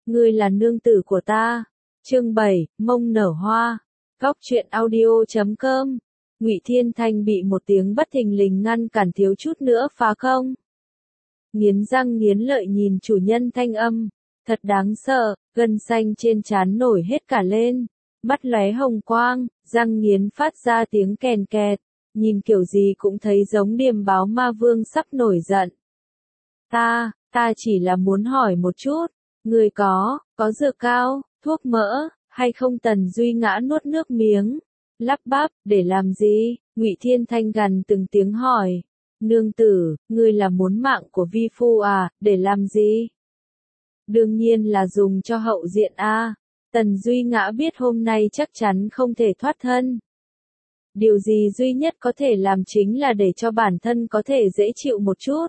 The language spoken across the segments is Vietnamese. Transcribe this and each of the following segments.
ngươi là nương tử của ta. Chương 7, mông nở hoa. Góc truyện audio.com. Ngụy Thiên Thanh bị một tiếng bất thình lình ngăn cản thiếu chút nữa phá không. Nghiến răng nghiến lợi nhìn chủ nhân thanh âm, thật đáng sợ, gân xanh trên trán nổi hết cả lên, mắt lóe hồng quang, răng nghiến phát ra tiếng kèn kẹt, nhìn kiểu gì cũng thấy giống điềm báo ma vương sắp nổi giận. Ta chỉ là muốn hỏi một chút, người có dược cao, thuốc mỡ, hay không? Tần Duy Ngã nuốt nước miếng, lắp bắp, để làm gì? Ngụy Thiên Thanh gằn từng tiếng hỏi. Nương tử, ngươi là muốn mạng của vi phu à, để làm gì? Đương nhiên là dùng cho hậu diện a. Tần Duy Ngã biết hôm nay chắc chắn không thể thoát thân. Điều gì duy nhất có thể làm chính là để cho bản thân có thể dễ chịu một chút.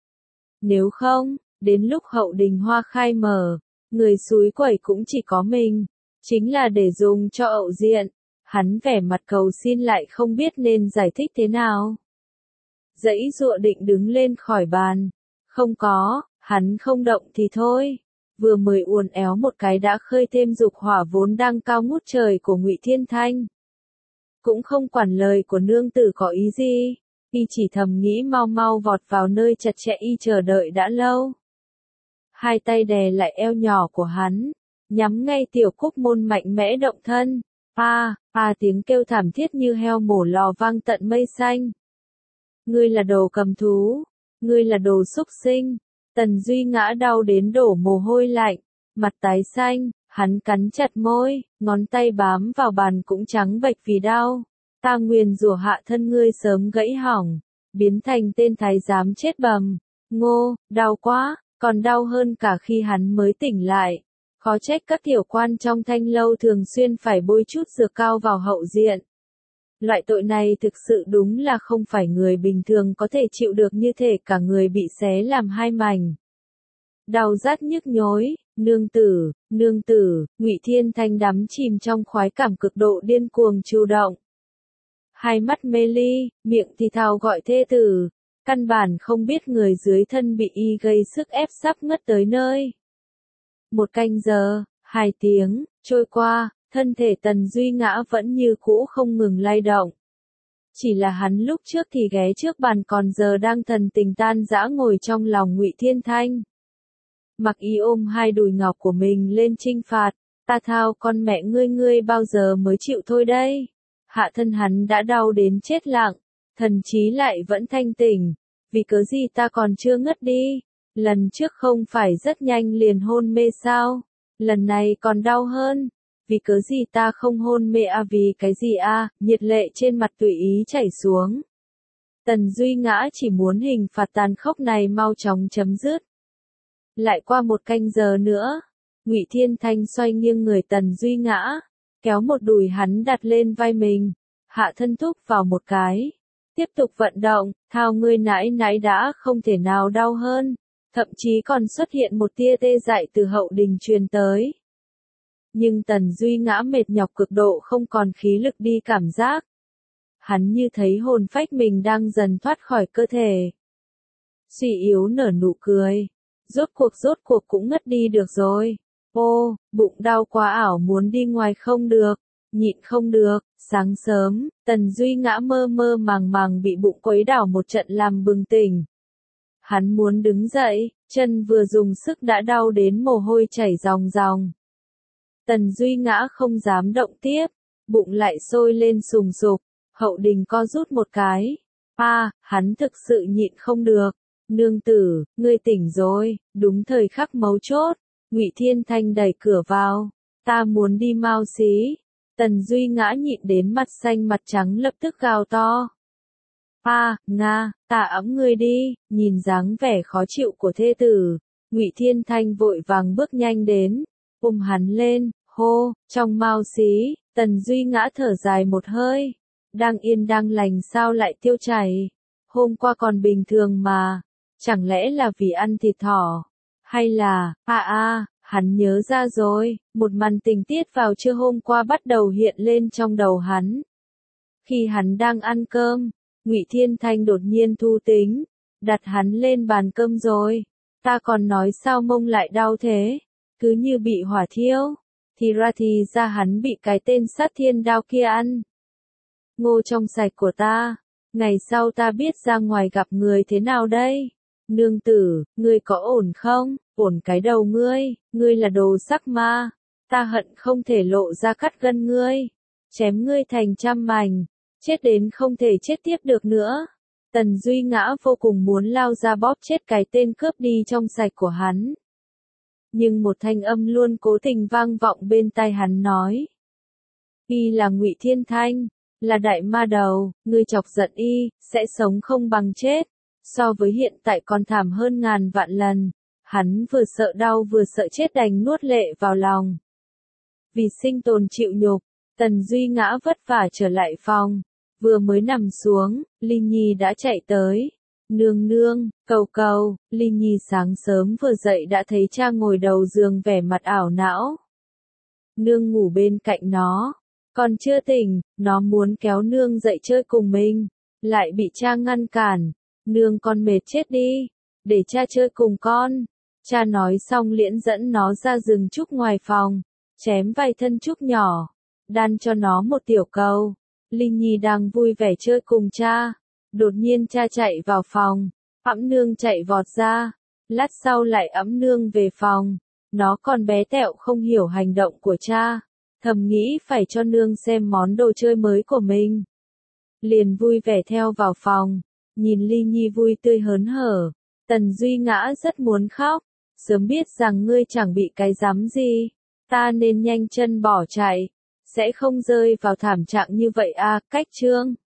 Nếu không, đến lúc hậu đình hoa khai mở, người xúi quẩy cũng chỉ có mình, chính là để dùng cho hậu diện. Hắn vẻ mặt cầu xin lại không biết nên giải thích thế nào. Dãy dụa định đứng lên khỏi bàn. Không có, hắn không động thì thôi. Vừa mới uốn éo một cái đã khơi thêm dục hỏa vốn đang cao ngút trời của Ngụy Thiên Thanh. Cũng không quản lời của nương tử có ý gì, y chỉ thầm nghĩ mau mau vọt vào nơi chặt chẽ y chờ đợi đã lâu. Hai tay đè lại eo nhỏ của hắn, nhắm ngay tiểu Cúc Môn mạnh mẽ động thân. Tiếng kêu thảm thiết như heo mổ lò vang tận mây xanh. Ngươi là đồ cầm thú, ngươi là đồ súc sinh. Tần Duy Ngã đau đến đổ mồ hôi lạnh, mặt tái xanh, hắn cắn chặt môi, ngón tay bám vào bàn cũng trắng bệch vì đau. Ta nguyền rủa hạ thân ngươi sớm gãy hỏng, biến thành tên thái giám chết bầm. Ngô, đau quá, còn đau hơn cả khi hắn mới tỉnh lại. Khó trách các tiểu quan trong Thanh lâu thường xuyên phải bôi chút dược cao vào hậu diện. Loại tội này thực sự đúng là không phải người bình thường có thể chịu được, như thể cả người bị xé làm hai mảnh. Đau rát nhức nhối, nương tử, Ngụy Thiên Thanh đắm chìm trong khoái cảm cực độ điên cuồng chủ động. Hai mắt mê ly, miệng thì thào gọi thê tử, căn bản không biết người dưới thân bị y gây sức ép sắp ngất tới nơi. 1 canh giờ, 2 tiếng, trôi qua, thân thể Tần Duy Ngã vẫn như cũ không ngừng lay động. Chỉ là hắn lúc trước thì ghé trước bàn, còn giờ đang thần tình tan rã ngồi trong lòng Ngụy Thiên Thanh. Mặc y ôm hai đùi ngọc của mình lên chinh phạt, ta thao con mẹ ngươi bao giờ mới chịu thôi đây. Hạ thân hắn đã đau đến chết lặng, thần trí lại vẫn thanh tỉnh, vì cớ gì ta còn chưa ngất đi. Lần trước không phải rất nhanh liền hôn mê sao? Lần này còn đau hơn. Vì cớ gì ta không hôn mê à? Vì cái gì à? Nhiệt lệ trên mặt tùy ý chảy xuống. Tần Duy Ngã chỉ muốn hình phạt tàn khốc này mau chóng chấm dứt. Lại qua 1 canh giờ nữa, Ngụy Thiên Thanh xoay nghiêng người Tần Duy Ngã, kéo một đùi hắn đặt lên vai mình, hạ thân thúc vào một cái, tiếp tục vận động, thao ngươi nãy đã không thể nào đau hơn. Thậm chí còn xuất hiện một tia tê dại từ hậu đình truyền tới. Nhưng Tần Duy Ngã mệt nhọc cực độ, không còn khí lực đi cảm giác. Hắn như thấy hồn phách mình đang dần thoát khỏi cơ thể. Suy yếu nở nụ cười. Rốt cuộc cũng ngất đi được rồi. Ô, bụng đau quá ảo, muốn đi ngoài không được, nhịn không được. Sáng sớm, Tần Duy Ngã mơ mơ màng màng bị bụng quấy đảo một trận làm bừng tỉnh. Hắn muốn đứng dậy, chân vừa dùng sức đã đau đến mồ hôi chảy ròng ròng. Tần Duy Ngã không dám động tiếp, bụng lại sôi lên sùng sục, hậu đình co rút một cái. Hắn thực sự nhịn không được. Nương tử, ngươi tỉnh rồi, đúng thời khắc mấu chốt. Ngụy Thiên Thanh đẩy cửa vào, ta muốn đi mau xí. Tần Duy Ngã nhịn đến mặt xanh mặt trắng lập tức gào to. Ta ẵm ngươi đi. Nhìn dáng vẻ khó chịu của thê tử, Ngụy Thiên Thanh vội vàng bước nhanh đến, ôm hắn lên, hô, trong mau xí. Tần Duy Ngã thở dài một hơi, đang yên đang lành sao lại tiêu chảy, hôm qua còn bình thường mà, chẳng lẽ là vì ăn thịt thỏ, hay là, hắn nhớ ra rồi, một màn tình tiết vào trưa hôm qua bắt đầu hiện lên trong đầu hắn. Khi hắn đang ăn cơm, Ngụy Thiên Thanh đột nhiên thu tính, đặt hắn lên bàn cơm rồi. Ta còn nói sao mông lại đau thế? cứ như bị hỏa thiêu. Thì ra hắn bị cái tên sát thiên đao kia ăn. Ngô trong sạch của ta, ngày sau ta biết ra ngoài gặp người thế nào đây? Nương tử, ngươi có ổn không? Ổn cái đầu ngươi là đồ sắc ma. Ta hận không thể lộ ra cắt gân ngươi, chém ngươi thành trăm mảnh, chết đến không thể chết tiếp được nữa. Tần Duy Ngã vô cùng muốn lao ra bóp chết cái tên cướp đi trong sạch của hắn. Nhưng một thanh âm luôn cố tình vang vọng bên tai hắn nói. Y là Ngụy Thiên Thanh, là đại ma đầu, ngươi chọc giận y, sẽ sống không bằng chết. So với hiện tại còn thảm hơn ngàn vạn lần. Hắn vừa sợ đau vừa sợ chết đành nuốt lệ vào lòng. Vì sinh tồn chịu nhục, Tần Duy Ngã vất vả trở lại phòng. Vừa mới nằm xuống, Linh Nhi đã chạy tới. Nương nương, cầu, Linh Nhi sáng sớm vừa dậy đã thấy cha ngồi đầu giường vẻ mặt ảo não. Nương ngủ bên cạnh nó, còn chưa tỉnh, nó muốn kéo nương dậy chơi cùng mình, lại bị cha ngăn cản. Nương con mệt chết đi, để cha chơi cùng con. Cha nói xong liễn dẫn nó ra rừng trúc ngoài phòng, chém vài thân trúc nhỏ, đan cho nó một tiểu cầu. Linh Nhi đang vui vẻ chơi cùng cha, đột nhiên cha chạy vào phòng, ẵm nương chạy vọt ra, lát sau lại ẵm nương về phòng. Nó còn bé tẹo không hiểu hành động của cha, thầm nghĩ phải cho nương xem món đồ chơi mới của mình. Liền vui vẻ theo vào phòng, nhìn Linh Nhi vui tươi hớn hở, Tần Duy Ngã rất muốn khóc, sớm biết rằng ngươi chẳng bị cái rắm gì, ta nên nhanh chân bỏ chạy, sẽ không rơi vào thảm trạng như vậy à. Cách chương